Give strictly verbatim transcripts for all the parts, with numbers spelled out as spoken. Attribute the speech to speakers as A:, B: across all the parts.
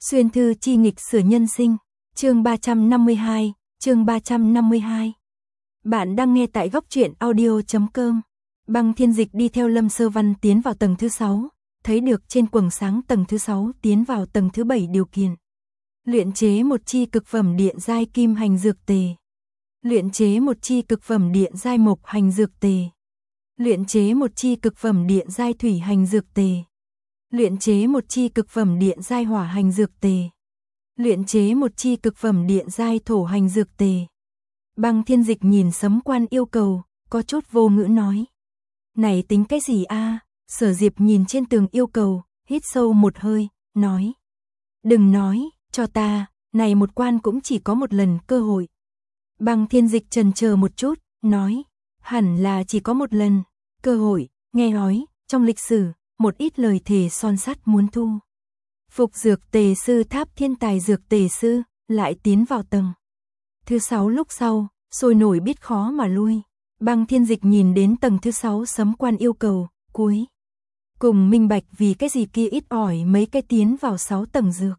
A: Xuyên thư chi nghịch sửa nhân sinh, chương ba trăm năm mươi hai, chương ba trăm năm mươi hai. Bạn đang nghe tại góc truyện audio chấm com. Băng Thiên Dịch đi theo Lâm Sơ Văn tiến vào tầng thứ sáu, thấy được trên quầng sáng tầng thứ sáu tiến vào tầng thứ bảy điều kiện. Luyện chế một chi cực phẩm điện giai kim hành dược tề. Luyện chế một chi cực phẩm điện giai mộc hành dược tề. Luyện chế một chi cực phẩm điện giai thủy hành dược tề. Luyện chế một chi cực phẩm điện giai hỏa hành dược tề. Luyện chế một chi cực phẩm điện giai thổ hành dược tề. Băng Thiên Dịch nhìn sấm quan yêu cầu, có chút vô ngữ nói. Này tính cái gì a? Sở Diệp nhìn trên tường yêu cầu, hít sâu một hơi, nói. Đừng nói, cho ta, này một quan cũng chỉ có một lần cơ hội. Băng Thiên Dịch chần chờ một chút, nói. Hẳn là chỉ có một lần, cơ hội, nghe nói, trong lịch sử, một ít lời thề son sắt muốn thu. Phục dược tề sư Tháp Thiên Tài dược tề sư, lại tiến vào tầng thứ sáu lúc sau, sôi nổi biết khó mà lui. Băng Thiên Dịch nhìn đến tầng thứ sáu sấm quan yêu cầu, cuối cùng minh bạch vì cái gì kia ít ỏi mấy cái tiến vào sáu tầng dược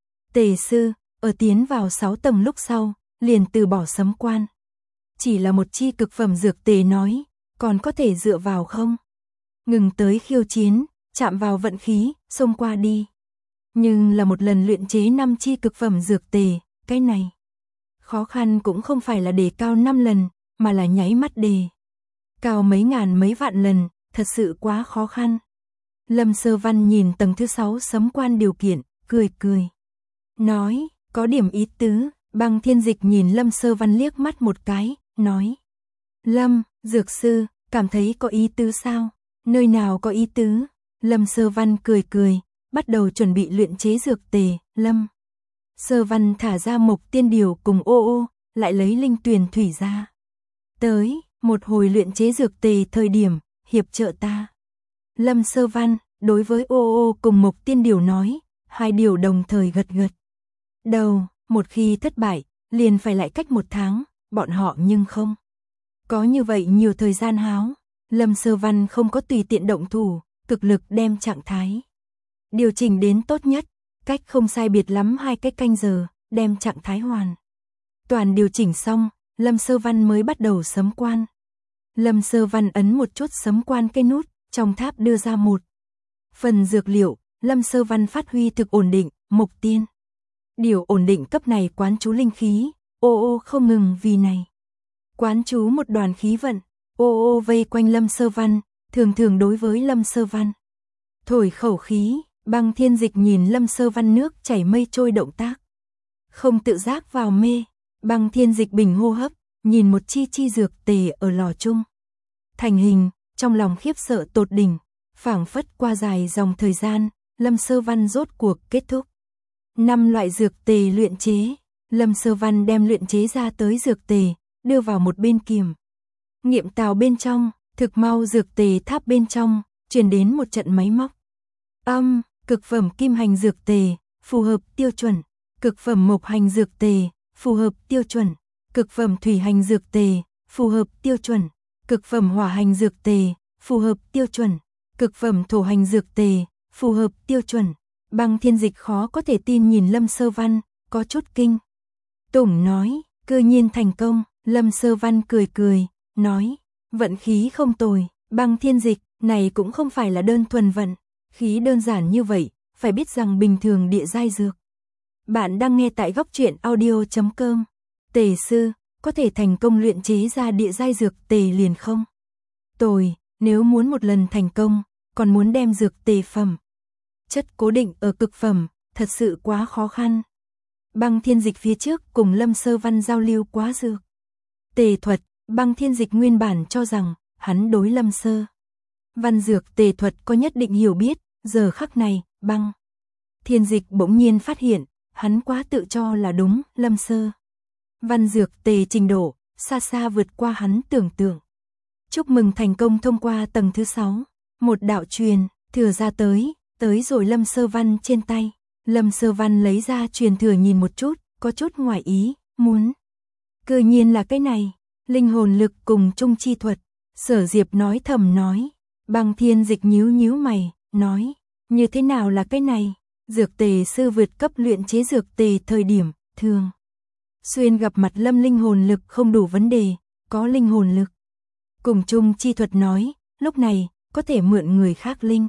A: tề sư, ở tiến vào sáu tầng lúc sau, liền từ bỏ sấm quan. Chỉ là một chi cực phẩm dược tề nói, còn có thể dựa vào không? Ngừng tới khiêu chiến, chạm vào vận khí, xông qua đi. Nhưng là một lần luyện chế năm chi cực phẩm dược tề, cái này khó khăn cũng không phải là đề cao năm lần, mà là nháy mắt đề cao mấy ngàn mấy vạn lần, thật sự quá khó khăn. Lâm Sơ Văn nhìn tầng thứ sáu sấm quan điều kiện, cười cười. Nói, có điểm ý tứ. Băng Thiên Dịch nhìn Lâm Sơ Văn liếc mắt một cái, nói. Lâm, dược sư, cảm thấy có ý tứ sao? Nơi nào có ý tứ? Lâm Sơ Văn cười cười, bắt đầu chuẩn bị luyện chế dược tề. Lâm Sơ Văn thả ra mộc tiên điều cùng ô ô, lại lấy linh tuyền thủy ra. Tới, một hồi luyện chế dược tề thời điểm, hiệp trợ ta. Lâm Sơ Văn, đối với ô ô cùng mộc tiên điều nói, hai điều đồng thời gật gật đầu. Một khi thất bại, liền phải lại cách một tháng, bọn họ nhưng không có như vậy nhiều thời gian háo. Lâm Sơ Văn không có tùy tiện động thủ, cực lực đem trạng thái điều chỉnh đến tốt nhất, cách không sai biệt lắm hai cái canh giờ, đem trạng thái hoàn toàn điều chỉnh xong, Lâm Sơ Văn mới bắt đầu sấm quan. Lâm Sơ Văn ấn một chút sấm quan cái nút, trong tháp đưa ra một phần dược liệu. Lâm Sơ Văn phát huy thực ổn định, mộc tiên điều ổn định cấp này quán chú linh khí, ô ô không ngừng vì này quán chú một đoàn khí vận, ô ô vây quanh Lâm Sơ Văn, thường thường đối với Lâm Sơ Văn thổi khẩu khí. Băng Thiên Dịch nhìn Lâm Sơ Văn nước chảy mây trôi động tác, không tự giác vào mê. Băng Thiên Dịch bình hô hấp, nhìn một chi chi dược tề ở lò chung thành hình, trong lòng khiếp sợ tột đỉnh. Phảng phất qua dài dòng thời gian, Lâm Sơ Văn rốt cuộc kết thúc năm loại dược tề luyện chế. Lâm Sơ Văn đem luyện chế ra tới dược tề đưa vào một bên kiểm nghiệm tàu bên trong, thực mau dược tề tháp bên trong truyền đến một trận máy móc âm. Cực phẩm kim hành dược tề, phù hợp tiêu chuẩn. Cực phẩm mộc hành dược tề, phù hợp tiêu chuẩn. Cực phẩm thủy hành dược tề, phù hợp tiêu chuẩn. Cực phẩm hỏa hành dược tề, phù hợp tiêu chuẩn. Cực phẩm thổ hành dược tề, phù hợp tiêu chuẩn. Băng Thiên Dịch khó có thể tin nhìn Lâm Sơ Văn, có chút kinh tủng nói, cư nhiên thành công. Lâm Sơ Văn cười cười, nói, vận khí không tồi. Băng Thiên Dịch, này cũng không phải là đơn thuần vận khí đơn giản như vậy, phải biết rằng bình thường địa giai dược. Bạn đang nghe tại góc truyện audio chấm com. Tề sư, có thể thành công luyện chế ra địa giai dược tề liền không tồi, nếu muốn một lần thành công, còn muốn đem dược tề phẩm chất cố định ở cực phẩm, thật sự quá khó khăn. Băng Thiên Dịch phía trước cùng Lâm Sơ Văn giao lưu quá dược tề thuật, Băng Thiên Dịch nguyên bản cho rằng hắn đối Lâm Sơ Văn dược tề thuật có nhất định hiểu biết. Giờ khắc này, Băng Thiên Dịch bỗng nhiên phát hiện, hắn quá tự cho là đúng. Lâm Sơ Văn dược tề trình độ xa xa vượt qua hắn tưởng tượng. Chúc mừng thành công thông qua tầng thứ sáu. Một đạo truyền thừa ra tới, tới rồi Lâm Sơ Văn trên tay. Lâm Sơ Văn lấy ra truyền thừa nhìn một chút, có chút ngoài ý muốn. Cơ nhiên là cái này, linh hồn lực cùng trung chi thuật. Sở Diệp nói thầm nói. Băng Thiên Dịch nhíu nhíu mày, nói, như thế nào là cái này? dược tề sư vượt cấp luyện chế dược tề thời điểm, thường xuyên gặp mặt lâm linh hồn lực không đủ vấn đề, có linh hồn lực. Cùng chung chi thuật nói, lúc này, có thể mượn người khác linh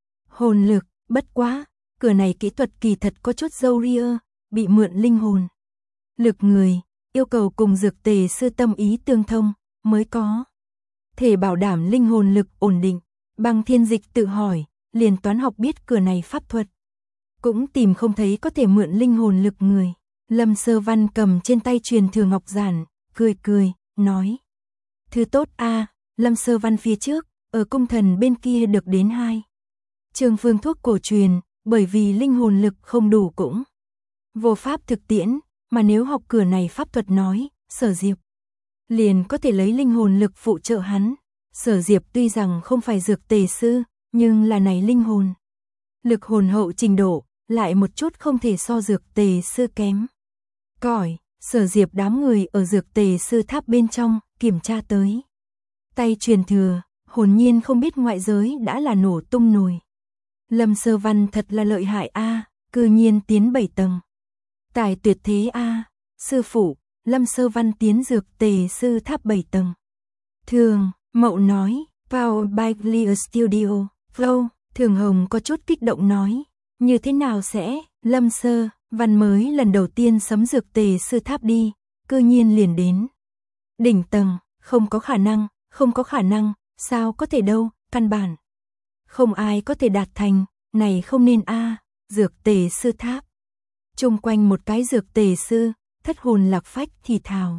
A: hồn lực, bất quá, cửa này kỹ thuật kỳ thật có chút râu ria, bị mượn linh hồn lực người, yêu cầu cùng dược tề sư tâm ý tương thông, mới có thể bảo đảm linh hồn lực ổn định. Băng Thiên Dịch tự hỏi, liền toán học biết cửa này pháp thuật, cũng tìm không thấy có thể mượn linh hồn lực người. Lâm Sơ Văn cầm trên tay truyền thừa ngọc giản, cười cười, nói: "Thứ tốt a." À, Lâm Sơ Văn phía trước, ở cung thần bên kia được đến hai trường phương thuốc cổ truyền, bởi vì linh hồn lực không đủ cũng vô pháp thực tiễn, mà nếu học cửa này pháp thuật nói, Sở Diệp liền có thể lấy linh hồn lực phụ trợ hắn. Sở Diệp tuy rằng không phải dược tề sư, nhưng là này linh hồn lực hồn hậu trình độ, lại một chút không thể so dược tề sư kém cỏi. Sở Diệp đám người ở dược tề sư tháp bên trong, kiểm tra tới tay truyền thừa, hồn nhiên không biết ngoại giới đã là nổ tung nồi. Lâm Sơ Văn thật là lợi hại a, à, cư nhiên tiến bảy tầng. Tài tuyệt thế a, à, sư phụ, Lâm Sơ Văn tiến dược tề sư tháp bảy tầng. Thường Mậu nói, Powered by Clear Studio, Flow, Thường Hồng có chút kích động nói, như thế nào sẽ, Lâm Sơ Văn mới lần đầu tiên sấm dược tề sư tháp đi, cư nhiên liền đến đỉnh tầng, không có khả năng, không có khả năng, sao có thể đâu, căn bản không ai có thể đạt thành, này không nên a, à, dược tề sư tháp. Chung quanh một cái dược tề sư, thất hồn lạc phách thì thào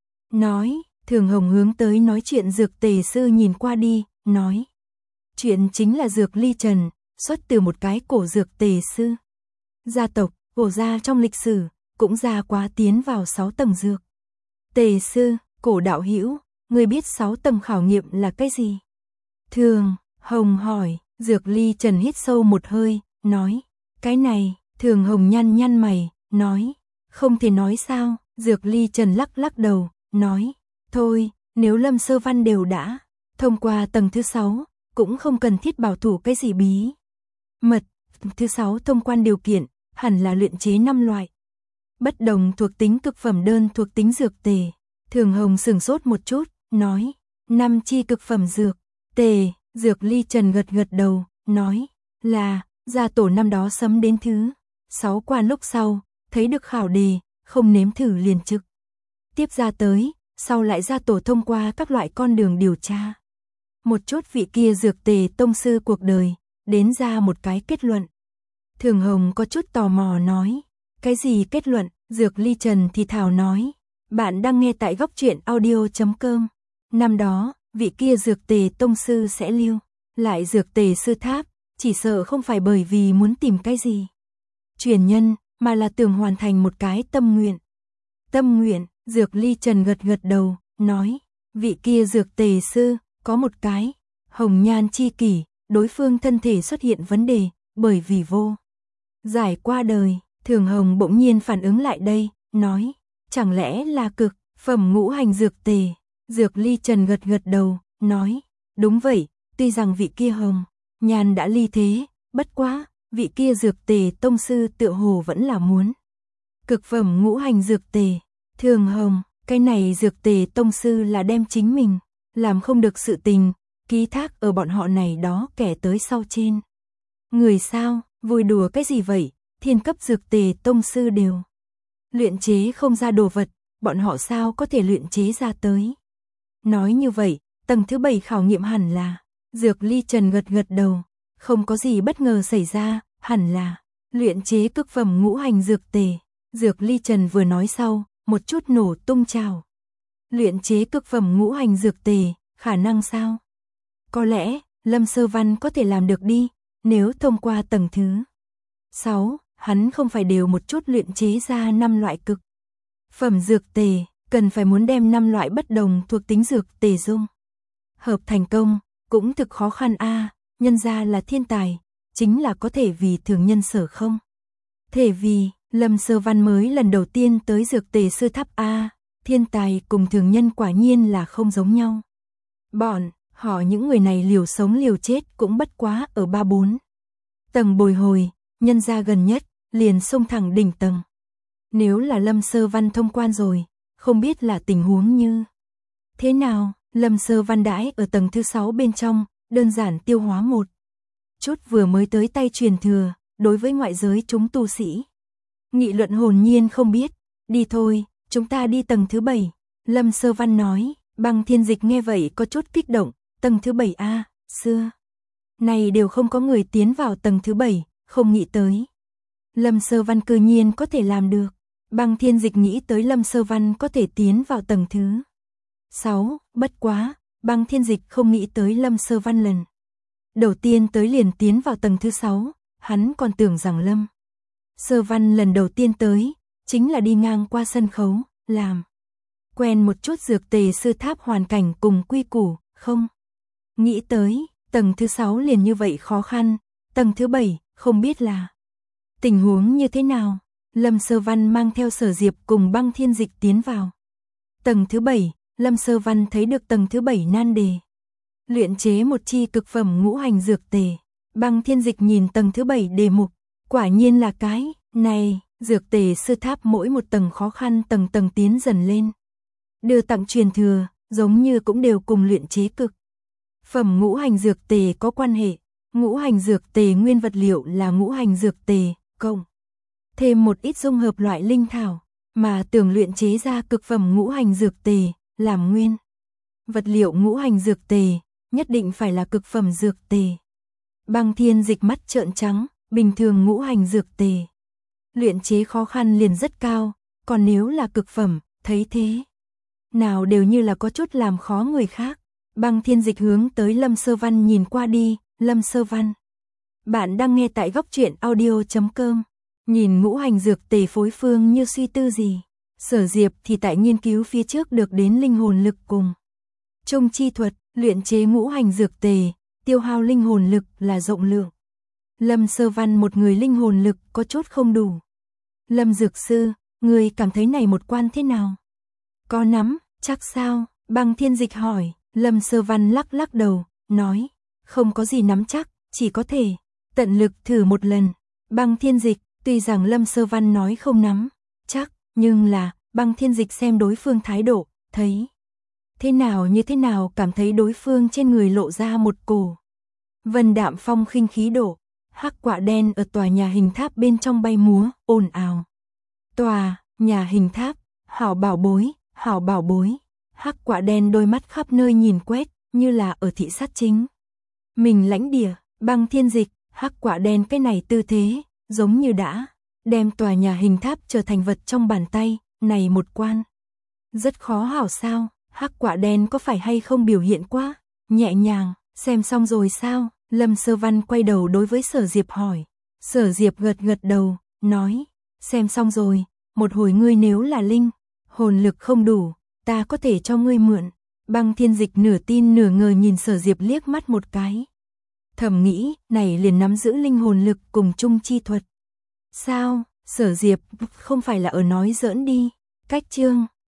A: nói. Thường Hồng hướng tới nói chuyện dược tề sư nhìn qua đi, nói: "Chuyện chính là dược ly trần, xuất từ một cái cổ dược tề sư gia tộc, cổ gia trong lịch sử, cũng ra quá tiến vào sáu tầng dược tề sư, cổ đạo hữu, người biết sáu tầng khảo nghiệm là cái gì?" Thường Hồng hỏi. Dược ly trần hít sâu một hơi, nói: "Cái này." Thường Hồng nhăn nhăn mày, nói: "Không thể nói sao?" Dược ly trần lắc lắc đầu, nói: "Thôi, nếu Lâm Sơ Văn đều đã thông qua tầng thứ sáu, cũng không cần thiết bảo thủ cái gì bí mật. Thứ sáu thông quan điều kiện, hẳn là luyện chế năm loại bất đồng thuộc tính cực phẩm đơn thuộc tính dược tề." Thường Hồng sửng sốt một chút, nói: "Năm chi cực phẩm dược tề." Dược ly trần gật gật đầu, nói: "Là, gia tổ năm đó sấm đến thứ sáu quan lúc sau, thấy được khảo đề, không nếm thử liền trực tiếp ra tới, sau lại gia tổ thông qua các loại con đường điều tra một chút vị kia dược tề tông sư cuộc đời, đến ra một cái kết luận." Thường Hồng có chút tò mò nói: "Cái gì kết luận?" Dược ly trần thì thào nói: "Bạn đang nghe tại góc truyện audio chấm com. Năm đó, vị kia dược tề tông sư sẽ lưu lại dược tề sư tháp, chỉ sợ không phải bởi vì muốn tìm cái gì truyền nhân, mà là tưởng hoàn thành một cái tâm nguyện." Tâm nguyện? Dược ly trần gật gật đầu, nói: "Vị kia dược tề sư, có một cái hồng nhan chi kỷ, đối phương thân thể xuất hiện vấn đề, bởi vì vô giải qua đời." Thường Hồng bỗng nhiên phản ứng lại đây, nói: "Chẳng lẽ là cực phẩm ngũ hành dược tề?" Dược ly trần gật gật đầu, nói: "Đúng vậy, tuy rằng vị kia hồng nhan đã ly thế, bất quá, vị kia dược tề tông sư tựa hồ vẫn là muốn cực phẩm ngũ hành dược tề." Thường Hồng, cái này dược tề tông sư là đem chính mình làm không được sự tình, ký thác ở bọn họ này đó kẻ tới sau trên người sao? Vui đùa cái gì vậy? Thiên cấp dược tề tông sư đều luyện chế không ra đồ vật, bọn họ sao có thể luyện chế ra tới? Nói như vậy, tầng thứ bảy khảo nghiệm hẳn là... Dược ly trần gật gật đầu, không có gì bất ngờ xảy ra, hẳn là luyện chế cực phẩm ngũ hành dược tề. Dược ly trần vừa nói sau, một chút nổ tung trào. Luyện chế cực phẩm ngũ hành dược tề, khả năng sao? Có lẽ, Lâm Sơ Văn có thể làm được đi, nếu thông qua tầng thứ sáu, hắn không phải đều một chút luyện chế ra năm loại cực phẩm dược tề, cần phải muốn đem năm loại bất đồng thuộc tính dược tề dung hợp thành công, cũng thực khó khăn a, à, nhân ra là thiên tài, chính là có thể vì thường nhân sở không. Thể vì, Lâm Sơ Văn mới lần đầu tiên tới dược tề sư tháp a, thiên tài cùng thường nhân quả nhiên là không giống nhau. Bọn họ những người này liều sống liều chết cũng bất quá ở ba bốn tầng bồi hồi, nhân ra gần nhất, liền xông thẳng đỉnh tầng. Nếu là Lâm Sơ Văn thông quan rồi, không biết là tình huống như thế nào. Lâm Sơ Văn đãi ở tầng thứ sáu bên trong, đơn giản tiêu hóa một chút vừa mới tới tay truyền thừa, đối với ngoại giới chúng tu sĩ. Nghị luận hồn nhiên không biết, đi thôi, chúng ta đi tầng thứ bảy. Lâm Sơ Văn nói, Băng Thiên Dịch nghe vậy có chút kích động, tầng thứ bảy a, xưa này đều không có người tiến vào tầng thứ bảy, không nghĩ tới. Lâm Sơ Văn cư nhiên có thể làm được. Băng Thiên Dịch nghĩ tới Lâm Sơ Văn có thể tiến vào tầng thứ sáu, bất quá, Băng Thiên Dịch không nghĩ tới Lâm Sơ Văn lần đầu tiên tới liền tiến vào tầng thứ sáu, hắn còn tưởng rằng Lâm Sơ Văn lần đầu tiên tới, chính là đi ngang qua sân khấu, làm quen một chút dược tề sư tháp hoàn cảnh cùng quy củ, không nghĩ tới, tầng thứ sáu liền như vậy khó khăn, tầng thứ bảy, không biết là tình huống như thế nào. Lâm Sơ Văn mang theo Sở Diệp cùng Băng Thiên Dịch tiến vào tầng thứ bảy, Lâm Sơ Văn thấy được tầng thứ bảy nan đề. Luyện chế một chi cực phẩm ngũ hành dược tề. Băng Thiên Dịch nhìn tầng thứ bảy đề mục, quả nhiên là cái này, dược tề sư tháp mỗi một tầng khó khăn tầng tầng tiến dần lên. Đưa tặng truyền thừa, giống như cũng đều cùng luyện chế cực phẩm ngũ hành dược tề có quan hệ. Ngũ hành dược tề nguyên vật liệu là ngũ hành dược tề, cộng thêm một ít dung hợp loại linh thảo, mà tưởng luyện chế ra cực phẩm ngũ hành dược tề, làm nguyên vật liệu ngũ hành dược tề, nhất định phải là cực phẩm dược tề. Băng Thiên Dịch mắt trợn trắng, bình thường ngũ hành dược tề luyện chế khó khăn liền rất cao, còn nếu là cực phẩm, thấy thế nào đều như là có chút làm khó người khác. Băng Thiên Dịch hướng tới Lâm Sơ Văn nhìn qua đi, Lâm Sơ Văn. Bạn đang nghe tại góc truyện audio chấm com. Nhìn ngũ hành dược tề phối phương như suy tư gì. Sở Diệp thì tại nghiên cứu phía trước được đến linh hồn lực cùng trung chi thuật, luyện chế ngũ hành dược tề, tiêu hao linh hồn lực là rộng lượng. Lâm Sơ Văn một người linh hồn lực có chút không đủ. Lâm Dược Sư, người cảm thấy này một quan thế nào? Có nắm, chắc sao? Băng Thiên Dịch hỏi. Lâm Sơ Văn lắc lắc đầu, nói, không có gì nắm chắc, chỉ có thể tận lực thử một lần. Băng Thiên Dịch, tuy rằng Lâm Sơ Văn nói không nắm chắc, nhưng là, Băng Thiên Dịch xem đối phương thái độ, thấy thế nào như thế nào cảm thấy đối phương trên người lộ ra một cổ vân đạm phong khinh khí độ. Hắc quạ đen ở tòa nhà hình tháp bên trong bay múa, ồn ào. Tòa nhà hình tháp, hảo bảo bối, hảo bảo bối. Hắc quạ đen đôi mắt khắp nơi nhìn quét, như là ở thị sát chính mình lãnh địa. Băng Thiên Dịch, hắc quạ đen cái này tư thế, giống như đã đem tòa nhà hình tháp trở thành vật trong bàn tay, này một quan rất khó hảo sao? Hắc quạ đen có phải hay không biểu hiện quá nhẹ nhàng? Xem xong rồi sao? Lâm Sơ Văn quay đầu đối với Sở Diệp hỏi. Sở Diệp gật gật đầu, nói, xem xong rồi, một hồi ngươi nếu là linh hồn lực không đủ, ta có thể cho ngươi mượn. Băng Thiên Dịch nửa tin nửa ngờ nhìn Sở Diệp liếc mắt một cái. Thầm nghĩ, này liền nắm giữ linh hồn lực cùng chung chi thuật. Sao? Sở Diệp, không phải là ở nói giỡn đi. Cách chương